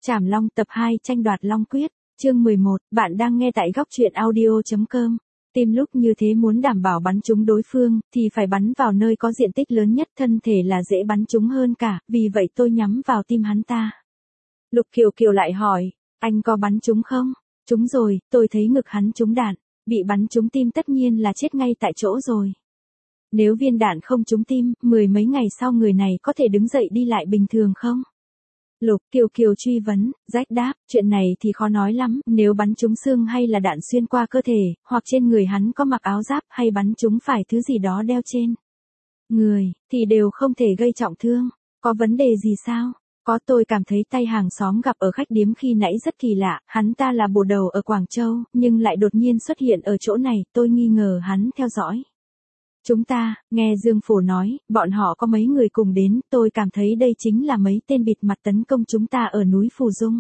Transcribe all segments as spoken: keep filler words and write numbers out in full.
Trảm Long tập hai tranh đoạt Long Quyết, chương mười một, bạn đang nghe tại góc truyện audio chấm com. Tim lúc như thế muốn đảm bảo bắn trúng đối phương, thì phải bắn vào nơi có diện tích lớn nhất, thân thể là dễ bắn trúng hơn cả, vì vậy tôi nhắm vào tim hắn ta. Lục Kiều Kiều lại hỏi, anh có bắn trúng không? Trúng rồi, tôi thấy ngực hắn trúng đạn, bị bắn trúng tim tất nhiên là chết ngay tại chỗ rồi. Nếu viên đạn không trúng tim, mười mấy ngày sau người này có thể đứng dậy đi lại bình thường không? Lục Kiều Kiều truy vấn, Rách đáp, chuyện này thì khó nói lắm, nếu bắn trúng xương hay là đạn xuyên qua cơ thể, hoặc trên người hắn có mặc áo giáp hay bắn trúng phải thứ gì đó đeo trên người, thì đều không thể gây trọng thương. Có vấn đề gì sao? Có, tôi cảm thấy tay hàng xóm gặp ở khách điếm khi nãy rất kỳ lạ, hắn ta là bồ đầu ở Quảng Châu, nhưng lại đột nhiên xuất hiện ở chỗ này, tôi nghi ngờ hắn theo dõi chúng ta. Nghe Dương Phổ nói, bọn họ có mấy người cùng đến, tôi cảm thấy đây chính là mấy tên bịt mặt tấn công chúng ta ở núi Phù Dung.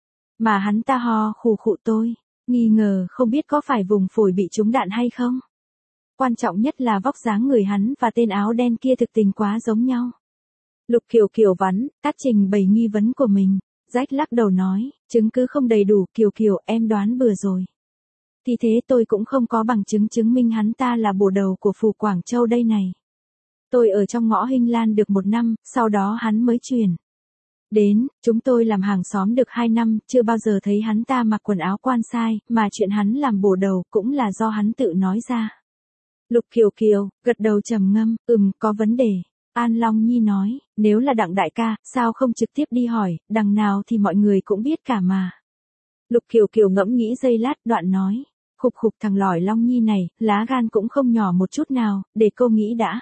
Mà hắn ta ho khù khụ, tôi nghi ngờ không biết có phải vùng phổi bị trúng đạn hay không. Quan trọng nhất là vóc dáng người hắn và tên áo đen kia thực tình quá giống nhau. Lục Kiều Kiều vắn, cắt trình bày nghi vấn của mình. Rách lắc đầu nói, chứng cứ không đầy đủ, Kiều Kiều em đoán bừa rồi. Thì thế tôi cũng không có bằng chứng chứng minh hắn ta là bồ đầu của Phù Quảng Châu đây này. Tôi ở trong ngõ Hinh Lan được một năm, sau đó hắn mới chuyển đến, chúng tôi làm hàng xóm được hai năm, chưa bao giờ thấy hắn ta mặc quần áo quan sai, mà chuyện hắn làm bồ đầu cũng là do hắn tự nói ra. Lục Kiều Kiều, gật đầu trầm ngâm, ừm, có vấn đề. An Long Nhi nói, nếu là Đặng đại ca, sao không trực tiếp đi hỏi, đằng nào thì mọi người cũng biết cả mà. Lục Kiều Kiều ngẫm nghĩ giây lát, đoạn nói, khục khục, thằng lỏi Long Nhi này, lá gan cũng không nhỏ một chút nào, để cô nghĩ đã.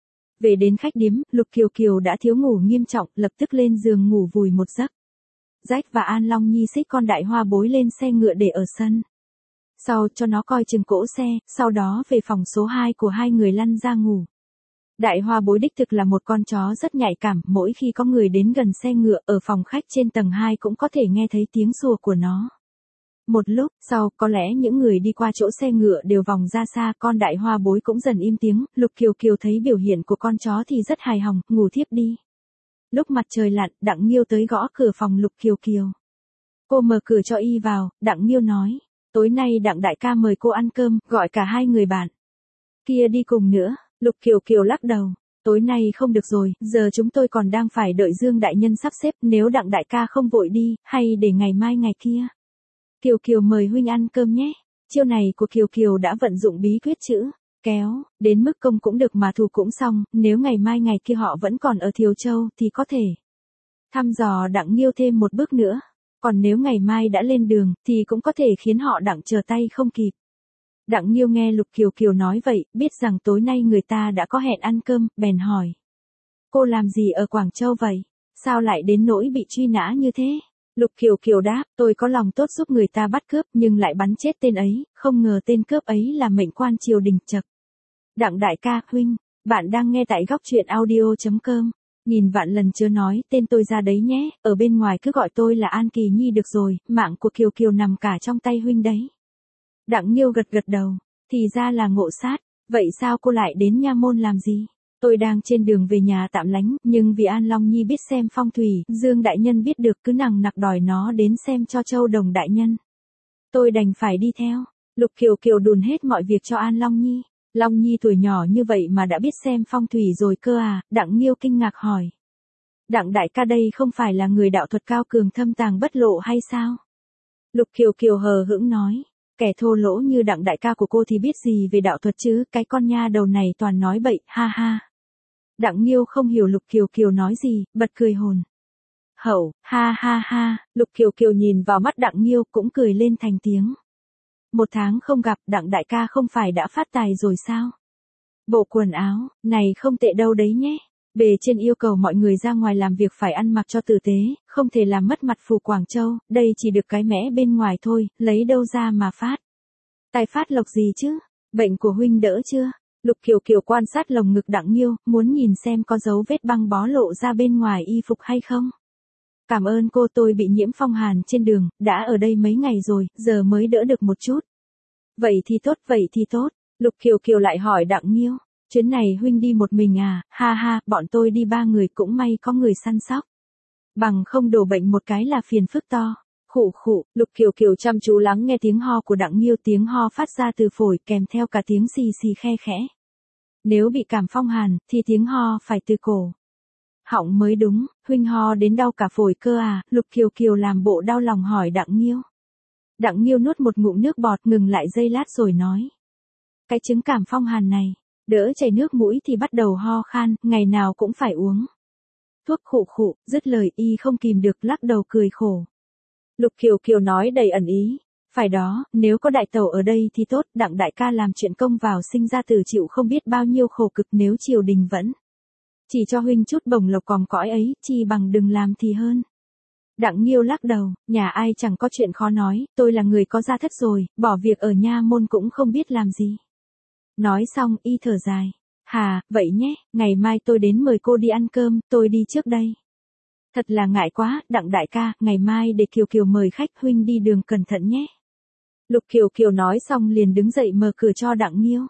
Về đến khách điếm, Lục Kiều Kiều đã thiếu ngủ nghiêm trọng, lập tức lên giường ngủ vùi một giấc. Rách và An Long Nhi xích con đại hoa bối lên xe ngựa để ở sân sau cho nó coi chừng cỗ xe, sau đó về phòng số hai của hai người lăn ra ngủ. Đại hoa bối đích thực là một con chó rất nhạy cảm, mỗi khi có người đến gần xe ngựa ở phòng khách trên tầng hai cũng có thể nghe thấy tiếng sủa của nó. Một lúc sau, có lẽ những người đi qua chỗ xe ngựa đều vòng ra xa, con đại hoa bối cũng dần im tiếng. Lục Kiều Kiều thấy biểu hiện của con chó thì rất hài lòng, ngủ thiếp đi. Lúc mặt trời lặn, Đặng Nghiêu tới gõ cửa phòng Lục Kiều Kiều. Cô mở cửa cho y vào, Đặng Nghiêu nói, tối nay Đặng đại ca mời cô ăn cơm, gọi cả hai người bạn kia đi cùng nữa. Lục Kiều Kiều lắc đầu, tối nay không được rồi, giờ chúng tôi còn đang phải đợi Dương đại nhân sắp xếp, nếu Đặng đại ca không vội đi, hay để ngày mai ngày kia. Kiều Kiều mời huynh ăn cơm nhé. Chiêu này của Kiều Kiều đã vận dụng bí quyết chữ kéo, đến mức công cũng được mà thù cũng xong, nếu ngày mai ngày kia họ vẫn còn ở Thiều Châu thì có thể thăm dò Đặng Nghiêu thêm một bước nữa, còn nếu ngày mai đã lên đường thì cũng có thể khiến họ Đặng chờ tay không kịp. Đặng Nghiêu nghe Lục Kiều Kiều nói vậy, biết rằng tối nay người ta đã có hẹn ăn cơm, bèn hỏi, cô làm gì ở Quảng Châu vậy? Sao lại đến nỗi bị truy nã như thế? Lục Kiều Kiều đáp, tôi có lòng tốt giúp người ta bắt cướp nhưng lại bắn chết tên ấy, không ngờ tên cướp ấy là mệnh quan triều đình. Chậc. Đặng đại ca, huynh, bạn đang nghe tại góc truyện audio chấm com. Nghìn vạn lần chớ nói tên tôi ra đấy nhé, ở bên ngoài cứ gọi tôi là An Kỳ Nhi được rồi, mạng của Kiều Kiều nằm cả trong tay huynh đấy. Đặng Nghiêu gật gật đầu, thì ra là Ngộ Sát, vậy sao cô lại đến Nha Môn làm gì? Tôi đang trên đường về nhà tạm lánh, nhưng vì An Long Nhi biết xem phong thủy, Dương đại nhân biết được cứ nằng nặc đòi nó đến xem cho Châu Đồng đại nhân. Tôi đành phải đi theo. Lục Kiều Kiều đùn hết mọi việc cho An Long Nhi. Long Nhi tuổi nhỏ như vậy mà đã biết xem phong thủy rồi cơ à? Đặng Nghiêu kinh ngạc hỏi. Đặng đại ca đây không phải là người đạo thuật cao cường thâm tàng bất lộ hay sao? Lục Kiều Kiều hờ hững nói. Kẻ thô lỗ như Đặng đại ca của cô thì biết gì về đạo thuật chứ, cái con nha đầu này toàn nói bậy, ha ha. Đặng Nghiêu không hiểu Lục Kiều Kiều nói gì, bật cười hồn hậu, ha ha ha. Lục Kiều Kiều nhìn vào mắt Đặng Nghiêu cũng cười lên thành tiếng. Một tháng không gặp, Đặng đại ca không phải đã phát tài rồi sao? Bộ quần áo này không tệ đâu đấy nhé. Bề trên yêu cầu mọi người ra ngoài làm việc phải ăn mặc cho tử tế, không thể làm mất mặt Phù Quảng Châu, đây chỉ được cái mẽ bên ngoài thôi, lấy đâu ra mà phát tài phát lộc gì chứ? Bệnh của huynh đỡ chưa? Lục Kiều Kiều quan sát lồng ngực Đặng Nghiêu, muốn nhìn xem có dấu vết băng bó lộ ra bên ngoài y phục hay không. Cảm ơn cô, tôi bị nhiễm phong hàn trên đường, đã ở đây mấy ngày rồi, giờ mới đỡ được một chút. Vậy thì tốt, vậy thì tốt. Lục Kiều Kiều lại hỏi Đặng Nghiêu, chuyến này huynh đi một mình à? Ha ha, bọn tôi đi ba người, cũng may có người săn sóc. Bằng không đổ bệnh một cái là phiền phức to. Khụ khụ, Lục Kiều Kiều chăm chú lắng nghe tiếng ho của Đặng Nghiêu, tiếng ho phát ra từ phổi kèm theo cả tiếng xì xì khe khẽ. Nếu bị cảm phong hàn, thì tiếng ho phải từ cổ họng mới đúng. Huynh ho đến đau cả phổi cơ à? Lục Kiều Kiều làm bộ đau lòng hỏi Đặng Nghiêu. Đặng Nghiêu nuốt một ngụm nước bọt, ngừng lại giây lát rồi nói. Cái chứng cảm phong hàn này, đỡ chảy nước mũi thì bắt đầu ho khan, ngày nào cũng phải uống thuốc. Khụ khụ, dứt lời y không kìm được lắc đầu cười khổ. Lục Kiều Kiều nói đầy ẩn ý. Phải đó, nếu có đại tẩu ở đây thì tốt, Đặng đại ca làm chuyện công vào sinh ra tử chịu không biết bao nhiêu khổ cực, nếu triều đình vẫn chỉ cho huynh chút bổng lộc còm cõi ấy, chi bằng đừng làm thì hơn. Đặng Nghiêu lắc đầu, nhà ai chẳng có chuyện khó nói, tôi là người có gia thất rồi, bỏ việc ở nha môn cũng không biết làm gì. Nói xong y thở dài. Hà, vậy nhé, ngày mai tôi đến mời cô đi ăn cơm, tôi đi trước đây. Thật là ngại quá, Đặng đại ca, ngày mai để Kiều Kiều mời khách, huynh đi đường cẩn thận nhé. Lục Kiều Kiều nói xong liền đứng dậy mở cửa cho Đặng Nghiêu.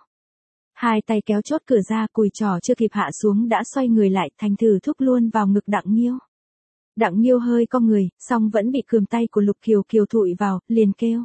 Hai tay kéo chốt cửa ra, cùi trò chưa kịp hạ xuống đã xoay người lại, thành thử thúc luôn vào ngực Đặng Nghiêu. Đặng Nghiêu hơi cong người, song vẫn bị cườm tay của Lục Kiều Kiều thụi vào, liền kêu.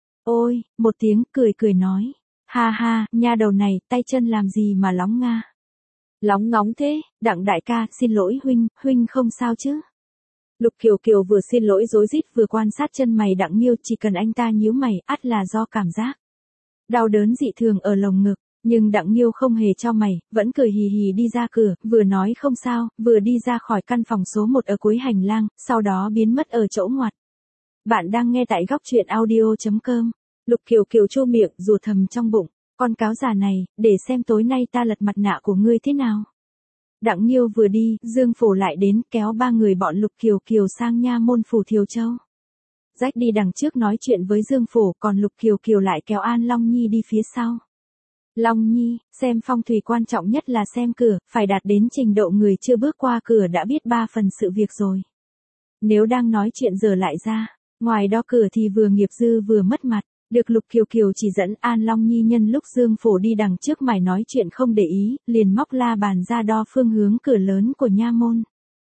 Ôi, một tiếng, cười cười nói. Ha ha, nha đầu này, tay chân làm gì mà lóng nga. Lóng ngóng thế, Đặng đại ca, xin lỗi huynh, huynh không sao chứ. Lục Kiều Kiều vừa xin lỗi rối rít vừa quan sát chân mày Đặng Nghiêu, chỉ cần anh ta nhíu mày, ắt là do cảm giác đau đớn dị thường ở lồng ngực. Nhưng Đặng Nghiêu không hề cho mày, vẫn cười hì hì đi ra cửa, vừa nói không sao, vừa đi ra khỏi căn phòng số một ở cuối hành lang, sau đó biến mất ở chỗ ngoặt. Bạn đang nghe tại góc truyện audio chấm com. Lục Kiều Kiều chu miệng, rủa thầm trong bụng, con cáo già này, để xem tối nay ta lật mặt nạ của ngươi thế nào. Đặng Nghiêu vừa đi, Dương Phổ lại đến, kéo ba người bọn Lục Kiều Kiều sang nha môn phủ Thiều Châu. Rách đi đằng trước nói chuyện với Dương Phổ, còn Lục Kiều Kiều lại kéo An Long Nhi đi phía sau. Long Nhi, xem phong thủy quan trọng nhất là xem cửa, phải đạt đến trình độ người chưa bước qua cửa đã biết ba phần sự việc rồi. Nếu đang nói chuyện giờ lại ra, ngoài đó cửa thì vừa nghiệp dư vừa mất mặt. Được Lục Kiều Kiều chỉ dẫn, An Long Nhi nhân lúc Dương Phổ đi đằng trước mải nói chuyện không để ý, liền móc la bàn ra đo phương hướng cửa lớn của nha môn.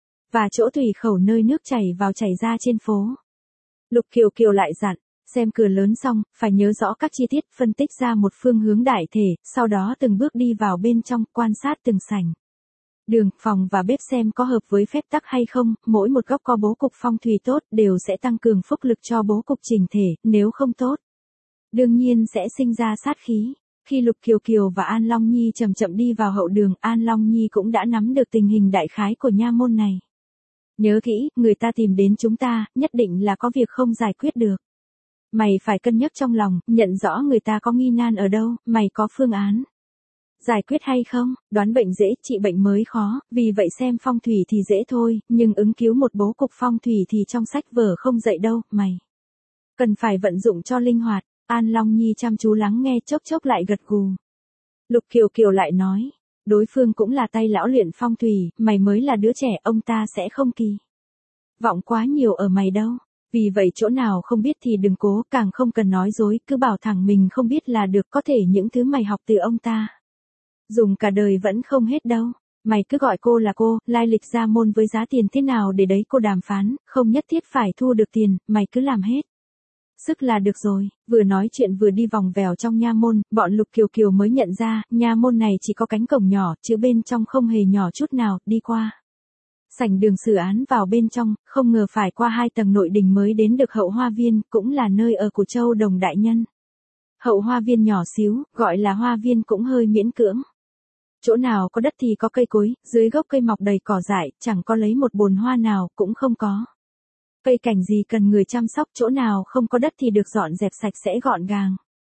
Và chỗ thủy khẩu nơi nước chảy vào chảy ra trên phố. Lục Kiều Kiều lại dặn, xem cửa lớn xong, phải nhớ rõ các chi tiết, phân tích ra một phương hướng đại thể, sau đó từng bước đi vào bên trong, quan sát từng sảnh, đường, phòng và bếp xem có hợp với phép tắc hay không, mỗi một góc có bố cục phong thủy tốt đều sẽ tăng cường phúc lực cho bố cục chỉnh thể, nếu không tốt, đương nhiên sẽ sinh ra sát khí. Khi Lục Kiều Kiều và An Long Nhi chậm chậm đi vào hậu đường, An Long Nhi cũng đã nắm được tình hình đại khái của nha môn này. Nhớ kỹ, người ta tìm đến chúng ta, nhất định là có việc không giải quyết được. Mày phải cân nhắc trong lòng, nhận rõ người ta có nghi nan ở đâu, mày có phương án giải quyết hay không. Đoán bệnh dễ, trị bệnh mới khó, vì vậy xem phong thủy thì dễ thôi, nhưng ứng cứu một bố cục phong thủy thì trong sách vở không dạy đâu, mày cần phải vận dụng cho linh hoạt. An Long Nhi chăm chú lắng nghe, chốc chốc lại gật gù. Lục Kiều Kiều lại nói, đối phương cũng là tay lão luyện phong thủy, mày mới là đứa trẻ, ông ta sẽ không kỳ vọng quá nhiều ở mày đâu. Vì vậy chỗ nào không biết thì đừng cố, càng không cần nói dối, cứ bảo thẳng mình không biết là được, có thể những thứ mày học từ ông ta dùng cả đời vẫn không hết đâu. Mày cứ gọi cô là cô, lai lịch ra môn với giá tiền thế nào để đấy cô đàm phán, không nhất thiết phải thu được tiền, mày cứ làm hết sức là được rồi. Vừa nói chuyện vừa đi vòng vèo trong nha môn, bọn Lục Kiều Kiều mới nhận ra, nha môn này chỉ có cánh cổng nhỏ, chứ bên trong không hề nhỏ chút nào, đi qua sảnh đường xử án vào bên trong, không ngờ phải qua hai tầng nội đình mới đến được hậu hoa viên, cũng là nơi ở của Châu Đồng đại nhân. Hậu hoa viên nhỏ xíu, gọi là hoa viên cũng hơi miễn cưỡng. Chỗ nào có đất thì có cây cối, dưới gốc cây mọc đầy cỏ dại, chẳng có lấy một bồn hoa nào, cũng không có cây cảnh gì cần người chăm sóc, chỗ nào không có đất thì được dọn dẹp sạch sẽ gọn gàng.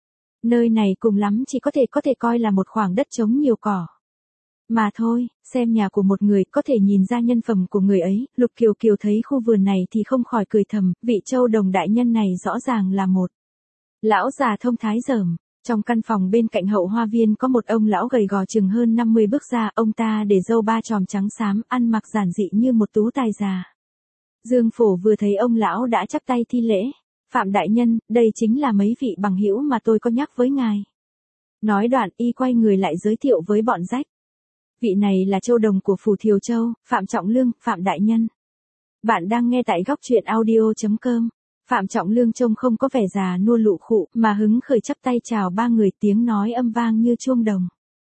Nơi này cùng lắm chỉ có thể có thể coi là một khoảng đất trống nhiều cỏ mà thôi. Xem nhà của một người có thể nhìn ra nhân phẩm của người ấy. Lục Kiều Kiều thấy khu vườn này thì không khỏi cười thầm, vị Châu Đồng đại nhân này rõ ràng là một lão già thông thái dởm. Trong căn phòng bên cạnh hậu hoa viên có một ông lão gầy gò chừng hơn năm mươi bước ra, ông ta để râu ba chòm trắng xám, ăn mặc giản dị như một tú tài già. Dương Phổ vừa thấy ông lão đã chắp tay thi lễ. Phạm đại nhân, đây chính là mấy vị bằng hữu mà tôi có nhắc với ngài. Nói đoạn y quay người lại giới thiệu với bọn rách. Vị này là Châu Đồng của phủ Thiều Châu, Phạm Trọng Lương, Phạm đại nhân. Bạn đang nghe tại góc truyện audio chấm com. Phạm Trọng Lương trông không có vẻ già nua lụ khụ, mà hứng khởi chắp tay chào ba người, tiếng nói âm vang như chuông đồng.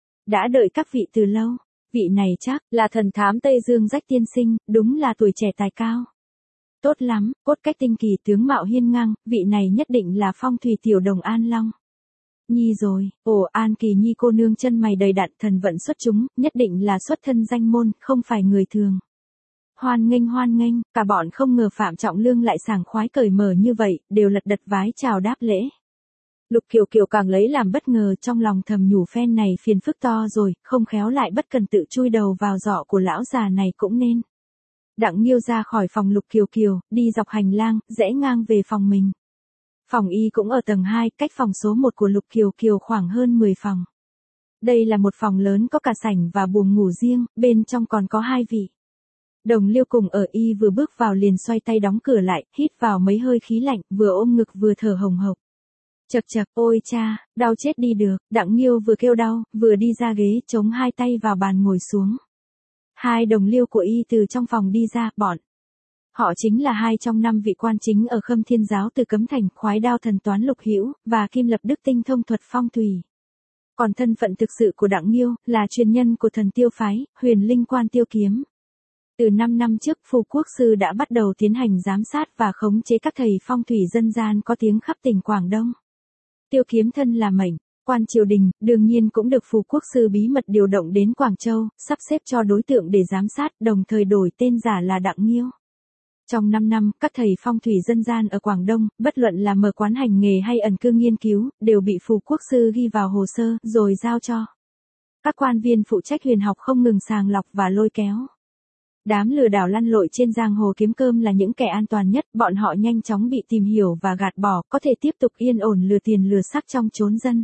Đã đợi các vị từ lâu, vị này chắc là thần thám Tây Dương Rách tiên sinh, đúng là tuổi trẻ tài cao. Tốt lắm, cốt cách tinh kỳ, tướng mạo hiên ngang, vị này nhất định là phong thủy tiểu đồng An Long Nhi rồi. Ồ, An Kỳ Nhi cô nương chân mày đầy đặn, thần vận xuất chúng, nhất định là xuất thân danh môn, không phải người thường. Hoan nghênh hoan nghênh, cả bọn không ngờ Phạm Trọng Lương lại sảng khoái cởi mở như vậy, đều lật đật vái chào đáp lễ. Lục Kiều Kiều càng lấy làm bất ngờ, trong lòng thầm nhủ phen này phiền phức to rồi, không khéo lại bất cần tự chui đầu vào giỏ của lão già này cũng nên. Đặng Nghiêu ra khỏi phòng Lục Kiều Kiều, đi dọc hành lang, rẽ ngang về phòng mình. Phòng y cũng ở tầng hai, cách phòng số một của Lục Kiều Kiều khoảng hơn mười phòng. Đây là một phòng lớn có cả sảnh và buồng ngủ riêng, bên trong còn có hai vị. Đồng Liêu cùng ở, y vừa bước vào liền xoay tay đóng cửa lại, hít vào mấy hơi khí lạnh, vừa ôm ngực vừa thở hồng hộc. Chậc chậc, ôi cha, đau chết đi được. Đặng Nghiêu vừa kêu đau, vừa đi ra ghế, chống hai tay vào bàn ngồi xuống. Hai đồng liêu của y từ trong phòng đi ra, bọn họ chính là hai trong năm vị quan chính ở Khâm Thiên giáo từ Cấm Thành, Khoái Đao thần toán Lục Hữu và Kim Lập Đức tinh thông thuật phong thủy. Còn thân phận thực sự của Đặng Nghiêu là truyền nhân của thần Tiêu phái, Huyền Linh Quan Tiêu Kiếm. Từ năm năm trước, Phù Quốc sư đã bắt đầu tiến hành giám sát và khống chế các thầy phong thủy dân gian có tiếng khắp tỉnh Quảng Đông. Tiêu Kiếm thân là mệnh quan triều đình, đương nhiên cũng được Phù Quốc sư bí mật điều động đến Quảng Châu, sắp xếp cho đối tượng để giám sát, đồng thời đổi tên giả là Đặng Nghiêu. Trong năm năm, các thầy phong thủy dân gian ở Quảng Đông, bất luận là mở quán hành nghề hay ẩn cư nghiên cứu, đều bị Phù Quốc sư ghi vào hồ sơ, rồi giao cho các quan viên phụ trách huyền học không ngừng sàng lọc và lôi kéo. Đám lừa đảo lăn lội trên giang hồ kiếm cơm là những kẻ an toàn nhất, bọn họ nhanh chóng bị tìm hiểu và gạt bỏ, có thể tiếp tục yên ổn lừa tiền lừa sắc trong chốn dân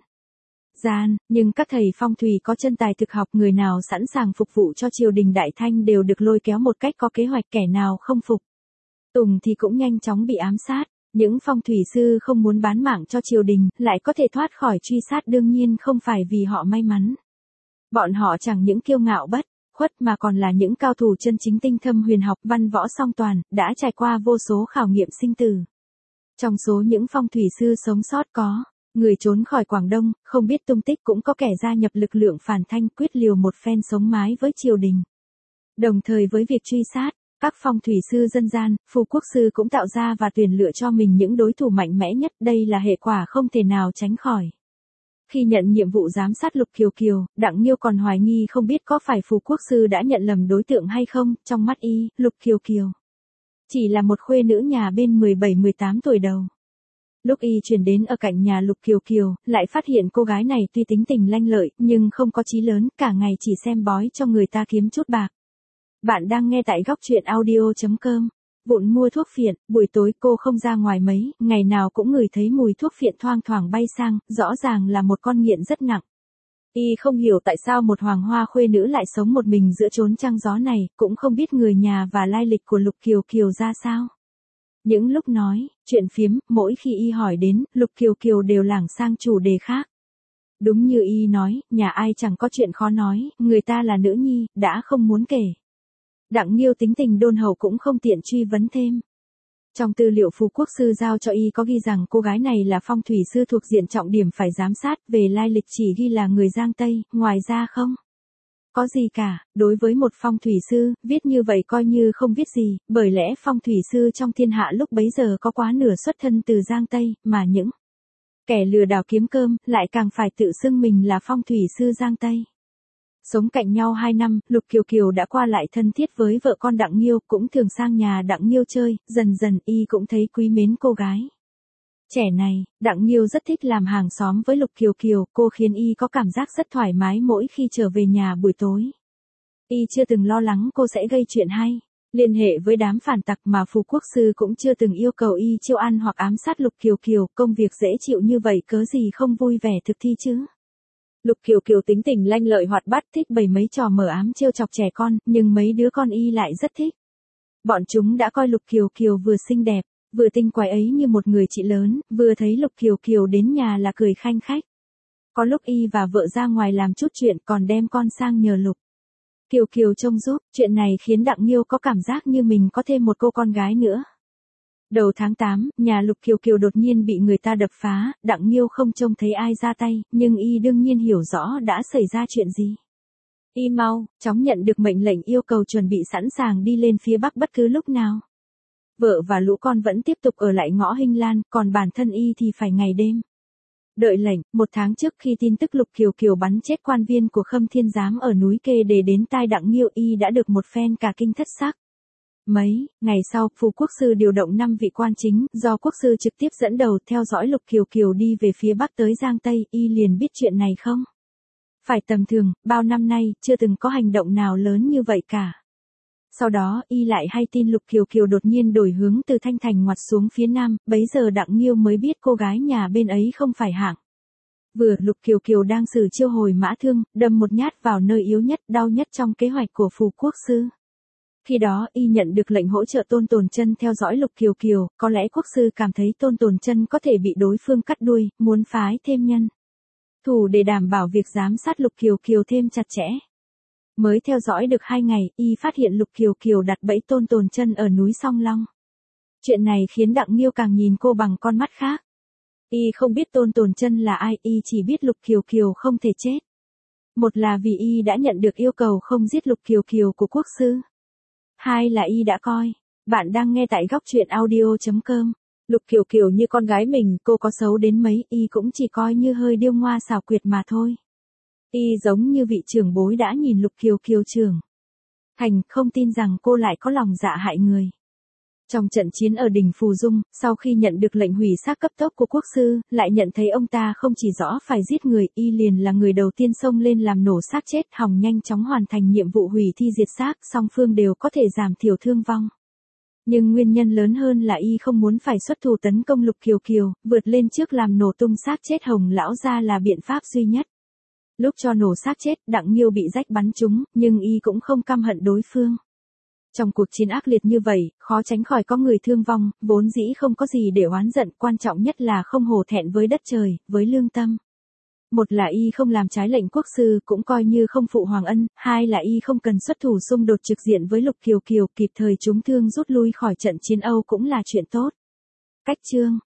gian, nhưng các thầy phong thủy có chân tài thực học, người nào sẵn sàng phục vụ cho triều đình Đại Thanh đều được lôi kéo một cách có kế hoạch, kẻ nào không phục tùng thì cũng nhanh chóng bị ám sát. Những phong thủy sư không muốn bán mạng cho triều đình, lại có thể thoát khỏi truy sát, đương nhiên không phải vì họ may mắn. Bọn họ chẳng những kiêu ngạo bất khuất mà còn là những cao thủ chân chính, tinh thâm huyền học, văn võ song toàn, đã trải qua vô số khảo nghiệm sinh tử. Trong số những phong thủy sư sống sót có người trốn khỏi Quảng Đông, không biết tung tích, cũng có kẻ gia nhập lực lượng phản thanh, quyết liều một phen sống mái với triều đình. Đồng thời với việc truy sát các phong thủy sư dân gian, Phù Quốc sư cũng tạo ra và tuyển lựa cho mình những đối thủ mạnh mẽ nhất, đây là hệ quả không thể nào tránh khỏi. Khi nhận nhiệm vụ giám sát Lục Kiều Kiều, Đặng Nghiêu còn hoài nghi không biết có phải Phù Quốc sư đã nhận lầm đối tượng hay không, trong mắt y, Lục Kiều Kiều chỉ là một khuê nữ nhà bên mười bảy mười tám tuổi đầu. Lúc y chuyển đến ở cạnh nhà Lục Kiều Kiều, lại phát hiện cô gái này tuy tính tình lanh lợi, nhưng không có chí lớn, cả ngày chỉ xem bói cho người ta kiếm chút bạc. Bạn đang nghe tại góc truyện audio chấm com. Vụn mua thuốc phiện, buổi tối cô không ra ngoài mấy, ngày nào cũng ngửi thấy mùi thuốc phiện thoang thoảng bay sang, rõ ràng là một con nghiện rất nặng. Y không hiểu tại sao một hoàng hoa khuê nữ lại sống một mình giữa chốn trăng gió này, cũng không biết người nhà và lai lịch của Lục Kiều Kiều ra sao. Những lúc nói chuyện phiếm, mỗi khi y hỏi đến, Lục Kiều Kiều đều lảng sang chủ đề khác. Đúng như y nói, nhà ai chẳng có chuyện khó nói, người ta là nữ nhi, đã không muốn kể. Đặng Nghiêu tính tình đôn hậu cũng không tiện truy vấn thêm. Trong tư liệu Phù Quốc sư giao cho y có ghi rằng cô gái này là phong thủy sư thuộc diện trọng điểm phải giám sát, về lai lịch chỉ ghi là người Giang Tây, ngoài ra không có gì cả. Đối với một phong thủy sư, viết như vậy coi như không viết gì, bởi lẽ phong thủy sư trong thiên hạ lúc bấy giờ có quá nửa xuất thân từ Giang Tây, mà những kẻ lừa đảo kiếm cơm lại càng phải tự xưng mình là phong thủy sư Giang Tây. Sống cạnh nhau hai năm, Lục Kiều Kiều đã qua lại thân thiết với vợ con Đặng Nghiêu, cũng thường sang nhà Đặng Nghiêu chơi, dần dần y cũng thấy quý mến cô gái trẻ này. Đặng Nghiêu rất thích làm hàng xóm với Lục Kiều Kiều, cô khiến y có cảm giác rất thoải mái mỗi khi trở về nhà buổi tối. Y chưa từng lo lắng cô sẽ gây chuyện hay liên hệ với đám phản tặc, mà Phù Quốc sư cũng chưa từng yêu cầu y chiêu ăn hoặc ám sát Lục Kiều Kiều, công việc dễ chịu như vậy cớ gì không vui vẻ thực thi chứ. Lục Kiều Kiều tính tình lanh lợi hoạt bát, thích bày mấy trò mờ ám trêu chọc trẻ con, nhưng mấy đứa con y lại rất thích. Bọn chúng đã coi Lục Kiều Kiều vừa xinh đẹp, vừa tinh quái ấy như một người chị lớn, vừa thấy Lục Kiều Kiều đến nhà là cười khanh khách. Có lúc y và vợ ra ngoài làm chút chuyện, còn đem con sang nhờ Lục Kiều Kiều trông giúp, chuyện này khiến Đặng Nghiêu có cảm giác như mình có thêm một cô con gái nữa. Đầu tháng tám, nhà Lục Kiều Kiều đột nhiên bị người ta đập phá, Đặng Nghiêu không trông thấy ai ra tay, nhưng y đương nhiên hiểu rõ đã xảy ra chuyện gì. Y mau, chóng nhận được mệnh lệnh yêu cầu chuẩn bị sẵn sàng đi lên phía Bắc bất cứ lúc nào. Vợ và lũ con vẫn tiếp tục ở lại ngõ Hinh Lan, còn bản thân y thì phải ngày đêm đợi lệnh. Một tháng trước khi tin tức Lục Kiều Kiều bắn chết quan viên của Khâm Thiên Giám ở núi Kê Đề đến tai Đặng Nghiêu, y đã được một phen cả kinh thất sắc. Mấy ngày sau, Phù Quốc Sư điều động năm vị quan chính, do Quốc Sư trực tiếp dẫn đầu theo dõi Lục Kiều Kiều đi về phía Bắc tới Giang Tây. Y liền biết chuyện này không phải tầm thường, bao năm nay chưa từng có hành động nào lớn như vậy cả. Sau đó, y lại hay tin Lục Kiều Kiều đột nhiên đổi hướng từ Thanh Thành ngoặt xuống phía nam, bấy giờ Đặng Nghiêu mới biết cô gái nhà bên ấy không phải hạng vừa. Lục Kiều Kiều đang sử chiêu hồi mã thương, đâm một nhát vào nơi yếu nhất, đau nhất trong kế hoạch của Phù Quốc Sư. Khi đó, y nhận được lệnh hỗ trợ Tôn Tồn Chân theo dõi Lục Kiều Kiều, có lẽ Quốc Sư cảm thấy Tôn Tồn Chân có thể bị đối phương cắt đuôi, muốn phái thêm nhân thủ để đảm bảo việc giám sát Lục Kiều Kiều thêm chặt chẽ. Mới theo dõi được hai ngày, y phát hiện Lục Kiều Kiều đặt bẫy Tôn Tồn Chân ở núi Song Long. Chuyện này khiến Đặng Nghiêu càng nhìn cô bằng con mắt khác. Y không biết Tôn Tồn Chân là ai, y chỉ biết Lục Kiều Kiều không thể chết. Một là vì y đã nhận được yêu cầu không giết Lục Kiều Kiều của Quốc Sư. Hai là y đã coi. Bạn đang nghe tại góc truyện audio chấm com. Lục Kiều Kiều như con gái mình, cô có xấu đến mấy, y cũng chỉ coi như hơi điêu ngoa xảo quyệt mà thôi. Y giống như vị trưởng bối đã nhìn Lục Kiều Kiều trưởng thành, không tin rằng cô lại có lòng dạ hại người. Trong trận chiến ở đỉnh Phù Dung, sau khi nhận được lệnh hủy xác cấp tốc của Quốc Sư, lại nhận thấy ông ta không chỉ rõ phải giết người, y liền là người đầu tiên xông lên làm nổ xác chết, hòng nhanh chóng hoàn thành nhiệm vụ hủy thi diệt xác, song phương đều có thể giảm thiểu thương vong. Nhưng nguyên nhân lớn hơn là y không muốn phải xuất thủ tấn công Lục Kiều Kiều, vượt lên trước làm nổ tung xác chết Hồng lão gia là biện pháp duy nhất. Lúc cho nổ xác chết, Đặng Nghiêu bị rách bắn trúng, nhưng y cũng không căm hận đối phương. Trong cuộc chiến ác liệt như vậy, khó tránh khỏi có người thương vong, vốn dĩ không có gì để oán giận, quan trọng nhất là không hổ thẹn với đất trời, với lương tâm. Một là y không làm trái lệnh Quốc Sư, cũng coi như không phụ hoàng ân, hai là y không cần xuất thủ xung đột trực diện với Lục Kiều Kiều, kịp thời trúng thương rút lui khỏi trận chiến Âu cũng là chuyện tốt. Cách chương